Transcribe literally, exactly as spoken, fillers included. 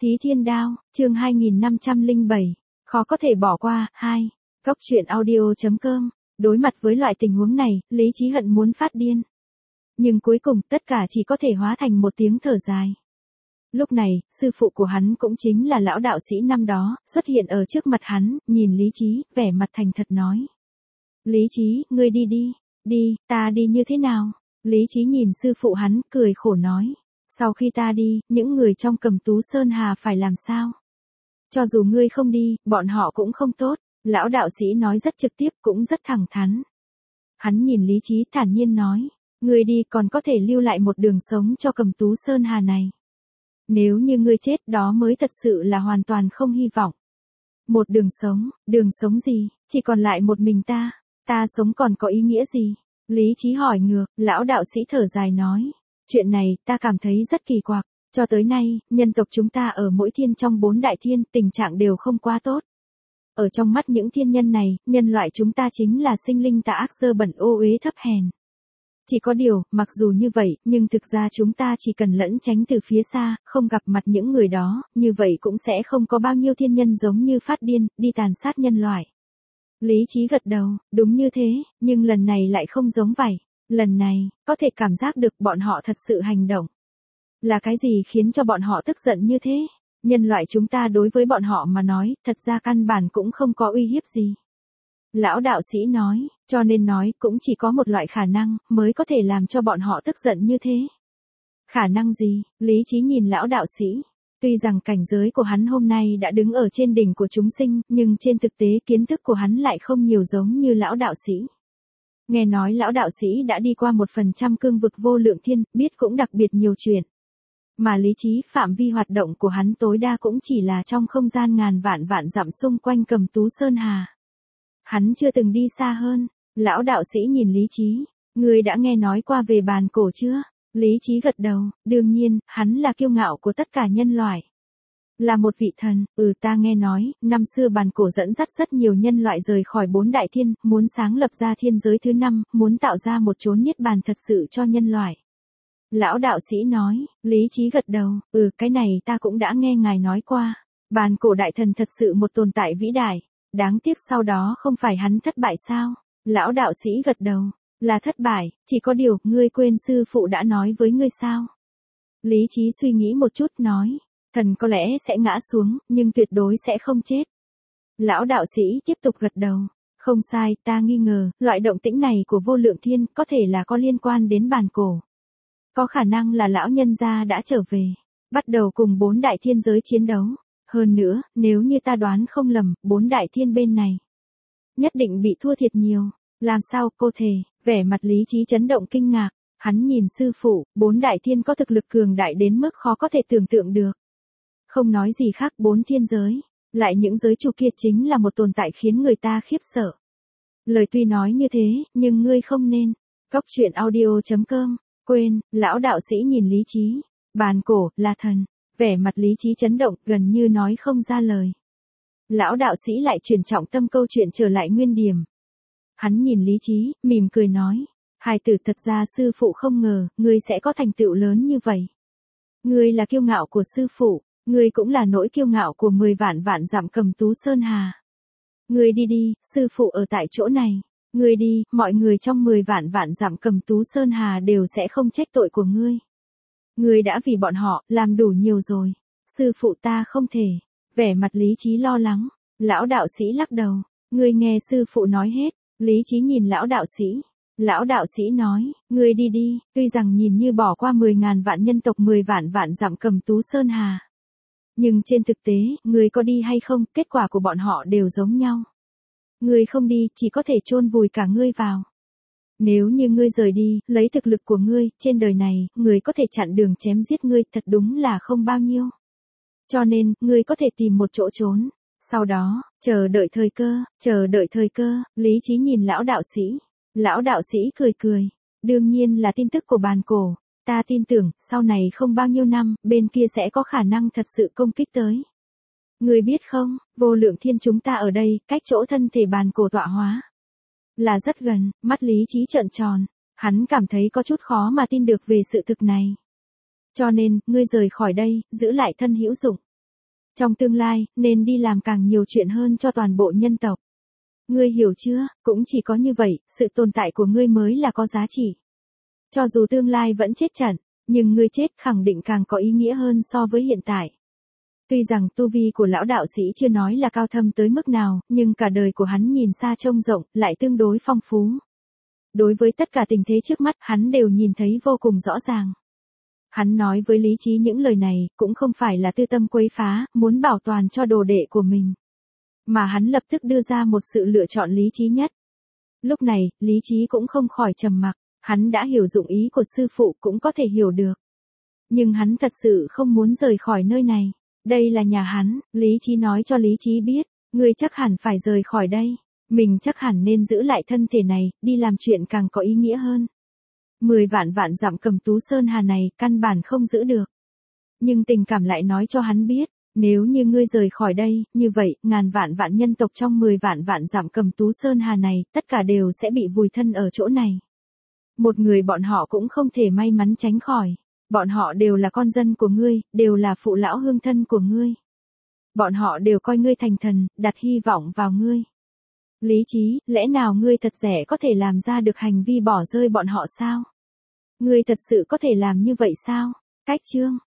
Thí Thiên Đao, chương hai nghìn năm trăm lẻ bảy, khó có thể bỏ qua, hai. Góc truyện audio.com, đối mặt với loại tình huống này, Lý Chí hận muốn phát điên. Nhưng cuối cùng, tất cả chỉ có thể hóa thành một tiếng thở dài. Lúc này, sư phụ của hắn cũng chính là lão đạo sĩ năm đó, xuất hiện ở trước mặt hắn, nhìn Lý Chí, vẻ mặt thành thật nói. Lý Chí, ngươi đi đi, đi, ta đi như thế nào? Lý Chí nhìn sư phụ hắn, cười khổ nói. Sau khi ta đi, những người trong Cầm Tú Sơn Hà phải làm sao? Cho dù ngươi không đi, bọn họ cũng không tốt. Lão đạo sĩ nói rất trực tiếp, cũng rất thẳng thắn. Hắn nhìn Lý Chí thản nhiên nói. Ngươi đi còn có thể lưu lại một đường sống cho Cầm Tú Sơn Hà này. Nếu như ngươi chết đó mới thật sự là hoàn toàn không hy vọng. Một đường sống, đường sống gì, chỉ còn lại một mình ta. Ta sống còn có ý nghĩa gì? Lý Chí hỏi ngược, lão đạo sĩ thở dài nói. Chuyện này, ta cảm thấy rất kỳ quặc. Cho tới nay, nhân tộc chúng ta ở mỗi thiên trong bốn đại thiên, tình trạng đều không quá tốt. Ở trong mắt những thiên nhân này, nhân loại chúng ta chính là sinh linh tà ác dơ bẩn ô uế thấp hèn. Chỉ có điều, mặc dù như vậy, nhưng thực ra chúng ta chỉ cần lẫn tránh từ phía xa, không gặp mặt những người đó, như vậy cũng sẽ không có bao nhiêu thiên nhân giống như phát điên, đi tàn sát nhân loại. Lý Chí gật đầu, đúng như thế, nhưng lần này lại không giống vậy. Lần này, có thể cảm giác được bọn họ thật sự hành động. Là cái gì khiến cho bọn họ tức giận như thế? Nhân loại chúng ta đối với bọn họ mà nói, thật ra căn bản cũng không có uy hiếp gì. Lão đạo sĩ nói, cho nên nói cũng chỉ có một loại khả năng, mới có thể làm cho bọn họ tức giận như thế. Khả năng gì? Lý Chí nhìn lão đạo sĩ. Tuy rằng cảnh giới của hắn hôm nay đã đứng ở trên đỉnh của chúng sinh, nhưng trên thực tế kiến thức của hắn lại không nhiều giống như lão đạo sĩ. Nghe nói lão đạo sĩ đã đi qua một phần trăm cương vực vô lượng thiên, biết cũng đặc biệt nhiều chuyện. Mà Lý Chí, phạm vi hoạt động của hắn tối đa cũng chỉ là trong không gian ngàn vạn vạn dặm xung quanh Cầm Tú Sơn Hà. Hắn chưa từng đi xa hơn. Lão đạo sĩ nhìn Lý Chí. Ngươi đã nghe nói qua về bàn cổ chưa? Lý Chí gật đầu, đương nhiên, hắn là kiêu ngạo của tất cả nhân loại. Là một vị thần, ừ ta nghe nói, năm xưa bàn cổ dẫn dắt rất nhiều nhân loại rời khỏi bốn đại thiên, muốn sáng lập ra thiên giới thứ năm, muốn tạo ra một chốn niết bàn thật sự cho nhân loại. Lão đạo sĩ nói, Lý Chí gật đầu, ừ cái này ta cũng đã nghe ngài nói qua. Bàn cổ đại thần thật sự một tồn tại vĩ đại, đáng tiếc sau đó không phải hắn thất bại sao? Lão đạo sĩ gật đầu, là thất bại, chỉ có điều, ngươi quên sư phụ đã nói với ngươi sao? Lý Chí suy nghĩ một chút nói. Thần có lẽ sẽ ngã xuống, nhưng tuyệt đối sẽ không chết. Lão đạo sĩ tiếp tục gật đầu. Không sai, ta nghi ngờ, loại động tĩnh này của vô lượng thiên có thể là có liên quan đến bàn cổ. Có khả năng là lão nhân gia đã trở về, bắt đầu cùng bốn đại thiên giới chiến đấu. Hơn nữa, nếu như ta đoán không lầm, bốn đại thiên bên này nhất định bị thua thiệt nhiều. Làm sao cô thề? Vẻ mặt Lý Chí chấn động kinh ngạc. Hắn nhìn sư phụ, bốn đại thiên có thực lực cường đại đến mức khó có thể tưởng tượng được. Không nói gì khác bốn thiên giới, lại những giới chủ kia chính là một tồn tại khiến người ta khiếp sợ. Lời tuy nói như thế, nhưng ngươi không nên. Góc truyện audio.com, quên, lão đạo sĩ nhìn Lý Chí. Bàn cổ, là thần. Vẻ mặt Lý Chí chấn động, gần như nói không ra lời. Lão đạo sĩ lại chuyển trọng tâm câu chuyện trở lại nguyên điểm. Hắn nhìn Lý Chí, mỉm cười nói. Hài tử thật ra sư phụ không ngờ, ngươi sẽ có thành tựu lớn như vậy. Ngươi là kiêu ngạo của sư phụ. Ngươi cũng là nỗi kiêu ngạo của mười vạn vạn dặm Cầm Tú Sơn Hà. Ngươi đi đi, sư phụ ở tại chỗ này. Ngươi đi, mọi người trong mười vạn vạn dặm Cầm Tú Sơn Hà đều sẽ không trách tội của ngươi. Ngươi đã vì bọn họ, làm đủ nhiều rồi. Sư phụ ta không thể. Vẻ mặt Lý Chí lo lắng. Lão đạo sĩ lắc đầu. Ngươi nghe sư phụ nói hết. Lý Chí nhìn lão đạo sĩ. Lão đạo sĩ nói, ngươi đi đi, tuy rằng nhìn như bỏ qua mười ngàn vạn nhân tộc mười vạn vạn dặm Cầm Tú Sơn Hà. Nhưng trên thực tế, ngươi có đi hay không, kết quả của bọn họ đều giống nhau. Ngươi không đi, chỉ có thể chôn vùi cả ngươi vào. Nếu như ngươi rời đi, lấy thực lực của ngươi, trên đời này, ngươi có thể chặn đường chém giết ngươi, thật đúng là không bao nhiêu. Cho nên, ngươi có thể tìm một chỗ trốn. Sau đó, chờ đợi thời cơ, chờ đợi thời cơ, Lý Chí nhìn lão đạo sĩ. Lão đạo sĩ cười cười. Đương nhiên là tin tức của bàn cổ. Ta tin tưởng, sau này không bao nhiêu năm, bên kia sẽ có khả năng thật sự công kích tới. Ngươi biết không, vô lượng thiên chúng ta ở đây, cách chỗ thân thể bàn cổ tọa hóa. Là rất gần, mắt Lý Chí trợn tròn. Hắn cảm thấy có chút khó mà tin được về sự thực này. Cho nên, ngươi rời khỏi đây, giữ lại thân hữu dụng. Trong tương lai, nên đi làm càng nhiều chuyện hơn cho toàn bộ nhân tộc. Ngươi hiểu chưa, cũng chỉ có như vậy, sự tồn tại của ngươi mới là có giá trị. Cho dù tương lai vẫn chết trận, nhưng ngươi chết khẳng định càng có ý nghĩa hơn so với hiện tại. Tuy rằng tu vi của lão đạo sĩ chưa nói là cao thâm tới mức nào, nhưng cả đời của hắn nhìn xa trông rộng, lại tương đối phong phú. Đối với tất cả tình thế trước mắt, hắn đều nhìn thấy vô cùng rõ ràng. Hắn nói với lý trí những lời này, cũng không phải là tư tâm quấy phá, muốn bảo toàn cho đồ đệ của mình. Mà hắn lập tức đưa ra một sự lựa chọn lý trí nhất. Lúc này, lý trí cũng không khỏi trầm mặc, hắn đã hiểu dụng ý của sư phụ cũng có thể hiểu được. Nhưng hắn thật sự không muốn rời khỏi nơi này. Đây là nhà hắn, lý trí nói cho lý trí biết, ngươi chắc hẳn phải rời khỏi đây. Mình chắc hẳn nên giữ lại thân thể này, đi làm chuyện càng có ý nghĩa hơn. Mười vạn vạn dặm Cầm Tú Sơn Hà này, căn bản không giữ được. Nhưng tình cảm lại nói cho hắn biết, nếu như ngươi rời khỏi đây, như vậy, ngàn vạn vạn nhân tộc trong mười vạn vạn dặm Cầm Tú Sơn Hà này, tất cả đều sẽ bị vùi thân ở chỗ này. Một người bọn họ cũng không thể may mắn tránh khỏi. Bọn họ đều là con dân của ngươi, đều là phụ lão hương thân của ngươi. Bọn họ đều coi ngươi thành thần, đặt hy vọng vào ngươi. Lý trí, lẽ nào ngươi thật rẻ có thể làm ra được hành vi bỏ rơi bọn họ sao? Ngươi thật sự có thể làm như vậy sao? Cách chương